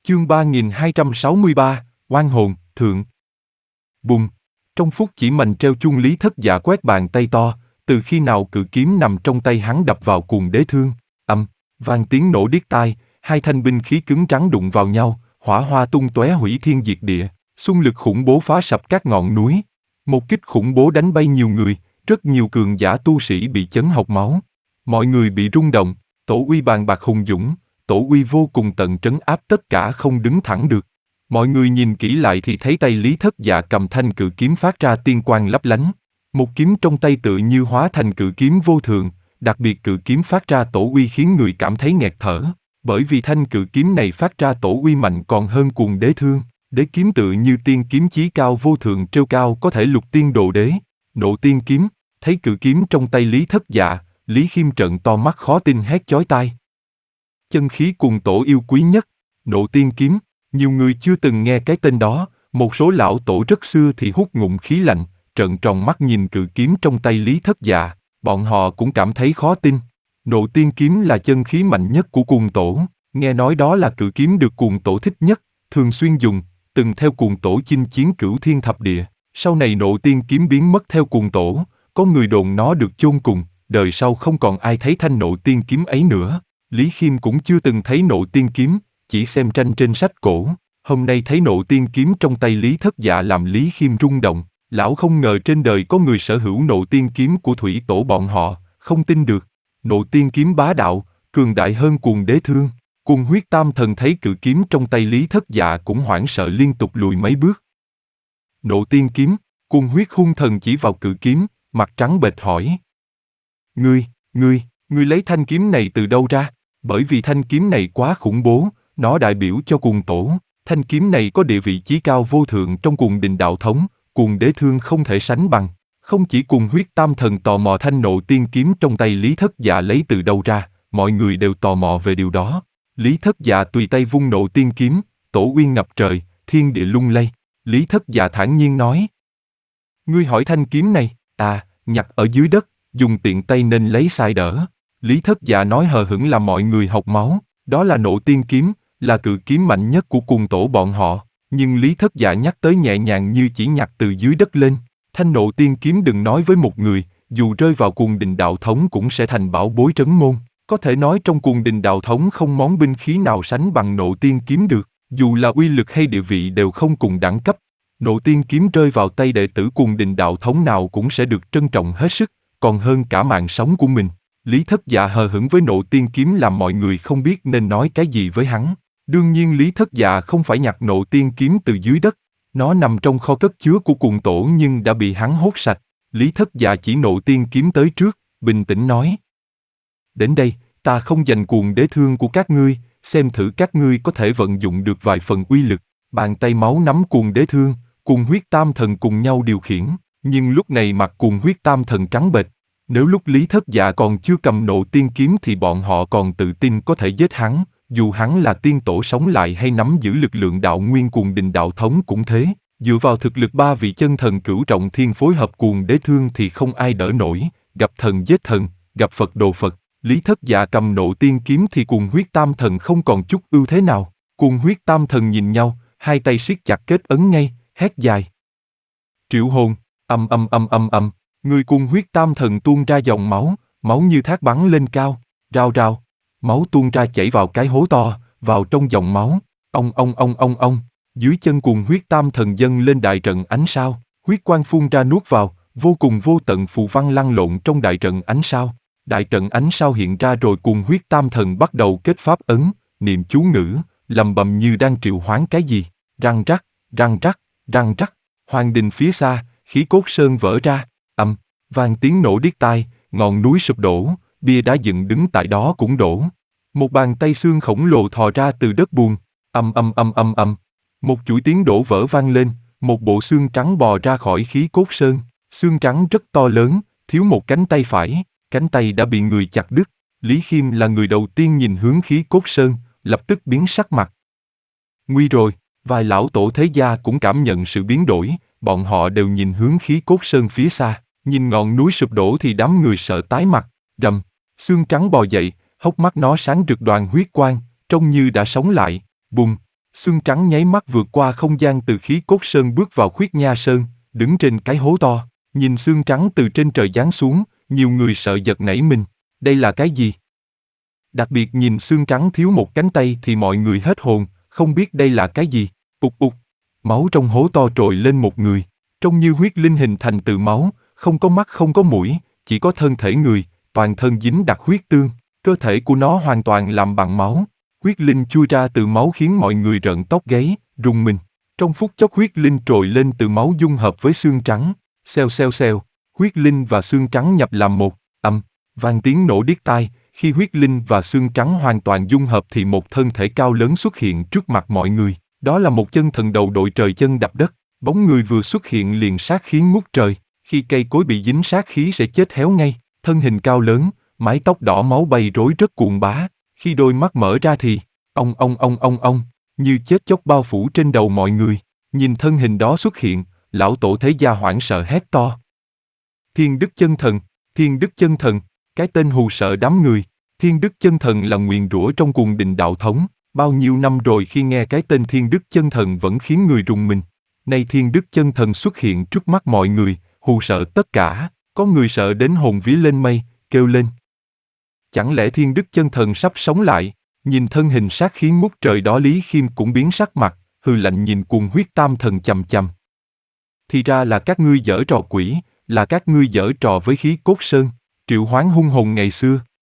Chương 3263, oan hồn, thượng. Bùng. Trong phút chỉ mành treo chuông Lý Thất Dạ quét bàn tay to, từ khi nào cự kiếm nằm trong tay hắn đập vào cuồng đế thương, vang tiếng nổ điếc tai, hai thanh binh khí cứng rắn đụng vào nhau, hỏa hoa tung tóe hủy thiên diệt địa, xung lực khủng bố phá sập các ngọn núi. Một kích khủng bố đánh bay nhiều người, rất nhiều cường giả tu sĩ bị chấn hộc máu. Mọi người bị rung động, tổ uy bàn bạc hùng dũng, tổ uy vô cùng tận trấn áp tất cả không đứng thẳng được. Mọi người nhìn kỹ lại thì thấy tay Lý Thất Dạ cầm thanh cự kiếm phát ra tiên quang lấp lánh. Một kiếm trong tay tựa như hóa thành cự kiếm vô thượng, đặc biệt cự kiếm phát ra tổ uy khiến người cảm thấy nghẹt thở, bởi vì thanh cự kiếm này phát ra tổ uy mạnh còn hơn cuồng đế thương. Đế kiếm tựa như tiên kiếm chí cao vô thượng treo cao có thể lục tiên độ đế. Nộ tiên kiếm, thấy cự kiếm trong tay Lý Thất Dạ, Lý Khiêm trợn to mắt khó tin hét chói tai. Chân khí cuồng tổ yêu quý nhất, nộ tiên kiếm, nhiều người chưa từng nghe cái tên đó, một số lão tổ rất xưa thì hút ngụm khí lạnh, trợn tròn mắt nhìn cự kiếm trong tay Lý Thất Dạ, bọn họ cũng cảm thấy khó tin. Nộ tiên kiếm là chân khí mạnh nhất của cuồng tổ, nghe nói đó là cự kiếm được cuồng tổ thích nhất, thường xuyên dùng, từng theo cuồng tổ chinh chiến cửu thiên thập địa. Sau này nộ tiên kiếm biến mất theo cuồng tổ, có người đồn nó được chôn cùng, đời sau không còn ai thấy thanh nộ tiên kiếm ấy nữa. Lý Khiêm cũng chưa từng thấy nộ tiên kiếm, chỉ xem tranh trên sách cổ. Hôm nay thấy nộ tiên kiếm trong tay Lý Thất Dạ làm Lý Khiêm rung động. Lão không ngờ trên đời có người sở hữu nộ tiên kiếm của thủy tổ bọn họ, không tin được. Nộ tiên kiếm bá đạo, cường đại hơn cuồng đế thương. Cuồng huyết tam thần thấy cự kiếm trong tay Lý Thất Dạ cũng hoảng sợ liên tục lùi mấy bước. Nộ tiên kiếm, cuồng huyết hung thần chỉ vào cự kiếm, mặt trắng bệch hỏi. Ngươi lấy thanh kiếm này từ đâu ra? Bởi vì thanh kiếm này quá khủng bố, nó đại biểu cho cuồng tổ. Thanh kiếm này có địa vị chí cao vô thượng trong cuồng đình đạo thống, cuồng đế thương không thể sánh bằng. Không chỉ cuồng huyết tam thần tò mò thanh nộ tiên kiếm trong tay Lý Thất Dạ lấy từ đâu ra, mọi người đều tò mò về điều đó. Lý Thất Dạ tùy tay vung nộ tiên kiếm, tổ uy ngập trời, thiên địa lung lay. Lý Thất Dạ thản nhiên nói. Ngươi hỏi thanh kiếm này, nhặt ở dưới đất, dùng tiện tay nên lấy sai đỡ. Lý Thất Dạ nói hờ hững làm mọi người học máu, đó là nộ tiên kiếm, là cự kiếm mạnh nhất của cuồng tổ bọn họ. Nhưng Lý Thất Dạ nhắc tới nhẹ nhàng như chỉ nhặt từ dưới đất lên. Thanh nộ tiên kiếm đừng nói với một người, dù rơi vào cuồng đình đạo thống cũng sẽ thành bảo bối trấn môn. Có thể nói trong cuồng đình đạo thống không món binh khí nào sánh bằng nộ tiên kiếm được, dù là uy lực hay địa vị đều không cùng đẳng cấp. Nộ tiên kiếm rơi vào tay đệ tử cuồng đình đạo thống nào cũng sẽ được trân trọng hết sức, còn hơn cả mạng sống của mình. Lý Thất Dạ hờ hững với nộ tiên kiếm làm mọi người không biết nên nói cái gì với hắn. Đương nhiên Lý Thất Dạ không phải nhặt nộ tiên kiếm từ dưới đất, nó nằm trong kho cất chứa của cuồng tổ nhưng đã bị hắn hốt sạch. Lý Thất Dạ chỉ nộ tiên kiếm tới trước, bình tĩnh nói. Đến đây, ta không giành cuồng đế thương của các ngươi, xem thử các ngươi có thể vận dụng được vài phần uy lực. Bàn tay máu nắm cuồng đế thương, cuồng huyết tam thần cùng nhau điều khiển, nhưng lúc này mặt cuồng huyết tam thần trắng bệch. Nếu lúc Lý Thất Dạ còn chưa cầm nộ tiên kiếm thì bọn họ còn tự tin có thể giết hắn, dù hắn là tiên tổ sống lại hay nắm giữ lực lượng đạo nguyên cuồng đình đạo thống cũng thế. Dựa vào thực lực ba vị chân thần cửu trọng thiên phối hợp cuồng đế thương thì không ai đỡ nổi, gặp thần giết thần, gặp Phật đồ Phật. Lý Thất Dạ cầm nộ tiên kiếm thì cuồng huyết tam thần không còn chút ưu thế nào. Cuồng huyết tam thần nhìn nhau, hai tay siết chặt kết ấn ngay, hét dài. Triệu hồn, người cuồng huyết tam thần tuôn ra dòng máu, máu như thác bắn lên cao, rao rao. Máu tuôn ra chảy vào cái hố to, vào trong dòng máu. Ông. Dưới chân cuồng huyết tam thần dâng lên đại trận ánh sao, huyết quang phun ra nuốt vào, vô cùng vô tận phù văn lăn lộn trong đại trận ánh sao. Đại trận ánh sao hiện ra rồi cuồng huyết tam thần bắt đầu kết pháp ấn, niệm chú ngữ, lầm bầm như đang triệu hoán cái gì. Răng rắc. Hoàng đình phía xa, khí cốt sơn vỡ ra, vang tiếng nổ điếc tai, ngọn núi sụp đổ, bia đá dựng đứng tại đó cũng đổ. Một bàn tay xương khổng lồ thò ra từ đất bùn, Một chuỗi tiếng đổ vỡ vang lên, một bộ xương trắng bò ra khỏi khí cốt sơn. Xương trắng rất to lớn, thiếu một cánh tay phải, cánh tay đã bị người chặt đứt. Lý Khiêm là người đầu tiên nhìn hướng khí cốt sơn, lập tức biến sắc mặt. Nguy rồi, vài lão tổ thế gia cũng cảm nhận sự biến đổi, bọn họ đều nhìn hướng khí cốt sơn phía xa. Nhìn ngọn núi sụp đổ thì đám người sợ tái mặt, xương trắng bò dậy, hốc mắt nó sáng rực đoàn huyết quang, trông như đã sống lại. Bùng, Xương trắng nháy mắt vượt qua không gian từ khí cốt sơn bước vào Khuyết Nha Sơn, đứng trên cái hố to, nhìn xương trắng từ trên trời giáng xuống, nhiều người sợ giật nảy mình. Đây là cái gì? Đặc biệt nhìn xương trắng thiếu một cánh tay thì mọi người hết hồn, không biết đây là cái gì. Ục ục, máu trong hố to trồi lên một người, trông như huyết linh hình thành từ máu, không có mắt không có mũi, chỉ có thân thể người, toàn thân dính đặc huyết tương, cơ thể của nó hoàn toàn làm bằng máu. Huyết linh chui ra từ máu khiến mọi người rợn tóc gáy, rùng mình. Trong phút chốc huyết linh trồi lên từ máu dung hợp với xương trắng, xèo xèo xèo, huyết linh và xương trắng nhập làm một, vang tiếng nổ điếc tai. Khi huyết linh và xương trắng hoàn toàn dung hợp thì một thân thể cao lớn xuất hiện trước mặt mọi người. Đó là một chân thần đầu đội trời chân đạp đất, bóng người vừa xuất hiện liền sát khí ngút trời. Khi cây cối bị dính sát khí sẽ chết héo ngay, thân hình cao lớn, mái tóc đỏ máu bay rối rất cuồng bá. Khi đôi mắt mở ra thì, ông, như chết chóc bao phủ trên đầu mọi người. Nhìn thân hình đó xuất hiện, lão tổ thế gia hoảng sợ hét to. Thiên Đức Chân Thần, Thiên Đức Chân Thần, cái tên hù sợ đám người. Thiên Đức Chân Thần là nguyền rủa trong cuồng đình đạo thống, bao nhiêu năm rồi khi nghe cái tên Thiên Đức Chân Thần vẫn khiến người rùng mình. Nay Thiên Đức Chân Thần xuất hiện trước mắt mọi người, hù sợ tất cả, có người sợ đến hồn vía lên mây, kêu lên. Chẳng lẽ Thiên Đức Chân Thần sắp sống lại? Nhìn thân hình sát khí ngút trời đó Lý Khiêm cũng biến sắc mặt, hừ lạnh nhìn Cuồng Huyết Tam Thần chằm chằm. Thì ra là các ngươi giở trò quỷ, là các ngươi giở trò với khí cốt sơn, triệu hoán hung hồn ngày xưa.